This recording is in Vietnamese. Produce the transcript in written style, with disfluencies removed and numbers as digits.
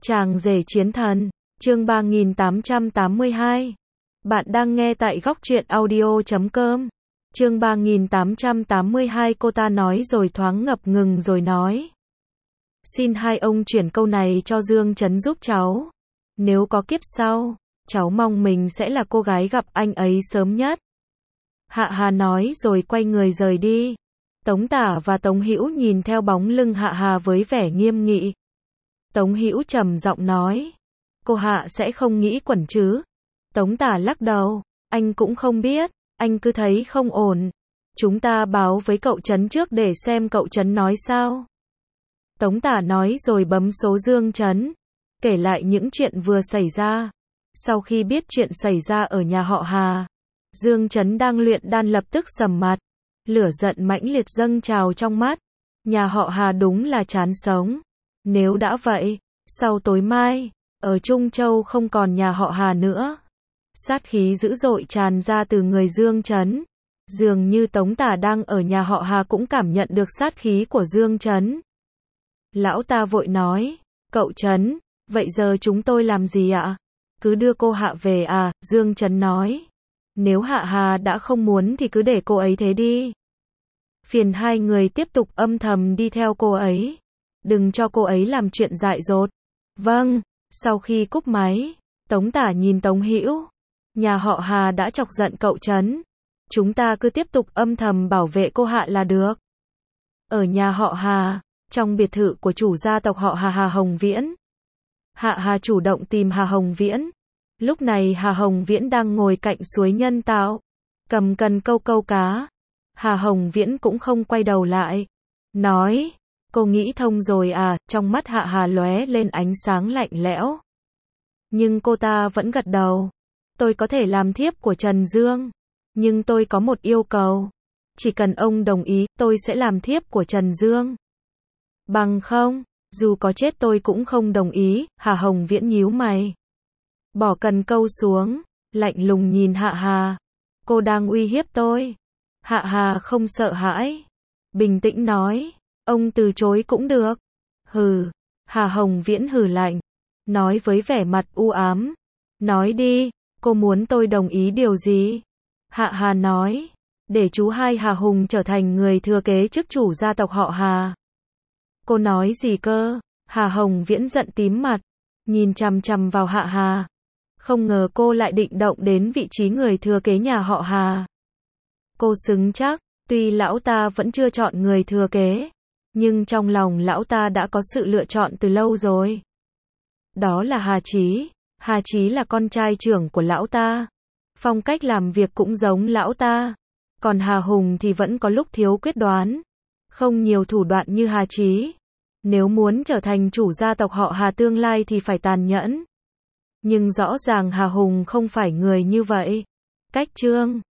Chàng rể chiến thần, chương 3882. Bạn đang nghe tại góc truyện audio.com. Chương 3882 cô ta nói rồi thoáng ngập ngừng rồi nói. Xin hai ông chuyển câu này cho Dương Trấn giúp cháu. Nếu có kiếp sau, cháu mong mình sẽ là cô gái gặp anh ấy sớm nhất. Hạ Hà nói rồi quay người rời đi. Tống Tả và Tống Hữu nhìn theo bóng lưng Hạ Hà với vẻ nghiêm nghị. Tống Hữu trầm giọng nói, cô Hạ sẽ không nghĩ quẩn chứ? Tống Tả lắc đầu, anh cũng không biết, anh cứ thấy không ổn. Chúng ta báo với cậu Trấn trước để xem cậu Trấn nói sao. Tống Tả nói rồi bấm số Dương Trấn, kể lại những chuyện vừa xảy ra. Sau khi biết chuyện xảy ra ở nhà họ Hà, Dương Trấn đang luyện đan lập tức sầm mặt, lửa giận mãnh liệt dâng trào trong mắt. Nhà họ Hà đúng là chán sống. Nếu đã vậy, sau tối mai, ở Trung Châu không còn nhà họ Hà nữa. Sát khí dữ dội tràn ra từ người Dương Trấn. Dường như Tống Tả đang ở nhà họ Hà cũng cảm nhận được sát khí của Dương Trấn. Lão ta vội nói, cậu Trấn, vậy giờ chúng tôi làm gì ạ? Cứ đưa cô Hạ về à? Dương Trấn nói. Nếu Hạ Hà đã không muốn thì cứ để cô ấy thế đi. Phiền hai người tiếp tục âm thầm đi theo cô ấy. Đừng cho cô ấy làm chuyện dại dột. Vâng. Sau khi cúp máy, Tống Tả nhìn Tống Hữu. Nhà họ Hà đã chọc giận cậu Trấn. Chúng ta cứ tiếp tục âm thầm bảo vệ cô Hạ là được. Ở nhà họ Hà, trong biệt thự của chủ gia tộc họ Hà, Hà Hồng Viễn. Hạ Hà chủ động tìm Hà Hồng Viễn. Lúc này Hà Hồng Viễn đang ngồi cạnh suối nhân tạo, cầm cần câu cá. Hà Hồng Viễn cũng không quay đầu lại. Nói, cô nghĩ thông rồi à? Trong mắt Hạ Hà lóe lên ánh sáng lạnh lẽo. Nhưng cô ta vẫn gật đầu. Tôi có thể làm thiếp của Trần Dương. Nhưng tôi có một yêu cầu. Chỉ cần ông đồng ý, tôi sẽ làm thiếp của Trần Dương. Bằng không, dù có chết tôi cũng không đồng ý. Hà Hồng Viễn nhíu mày. Bỏ cần câu xuống, lạnh lùng nhìn Hạ Hà. Cô đang uy hiếp tôi. Hạ Hà không sợ hãi. Bình tĩnh nói, ông từ chối cũng được. Hừ. Hà Hồng Viễn hừ lạnh. Nói với vẻ mặt u ám. Nói đi, cô muốn tôi đồng ý điều gì? Hạ Hà nói, để chú hai Hà Hùng trở thành người thừa kế chức chủ gia tộc họ Hà. Cô nói gì cơ? Hà Hồng Viễn giận tím mặt, nhìn chằm chằm vào Hạ Hà. Không ngờ cô lại định động đến vị trí người thừa kế nhà họ Hà. Cô xứng chắc, tuy lão ta vẫn chưa chọn người thừa kế, nhưng trong lòng lão ta đã có sự lựa chọn từ lâu rồi. Đó là Hà Chí. Hà Chí là con trai trưởng của lão ta. Phong cách làm việc cũng giống lão ta. Còn Hà Hùng thì vẫn có lúc thiếu quyết đoán. Không nhiều thủ đoạn như Hà Chí. Nếu muốn trở thành chủ gia tộc họ Hà tương lai thì phải tàn nhẫn. Nhưng rõ ràng Hà Hùng không phải người như vậy. Cách chương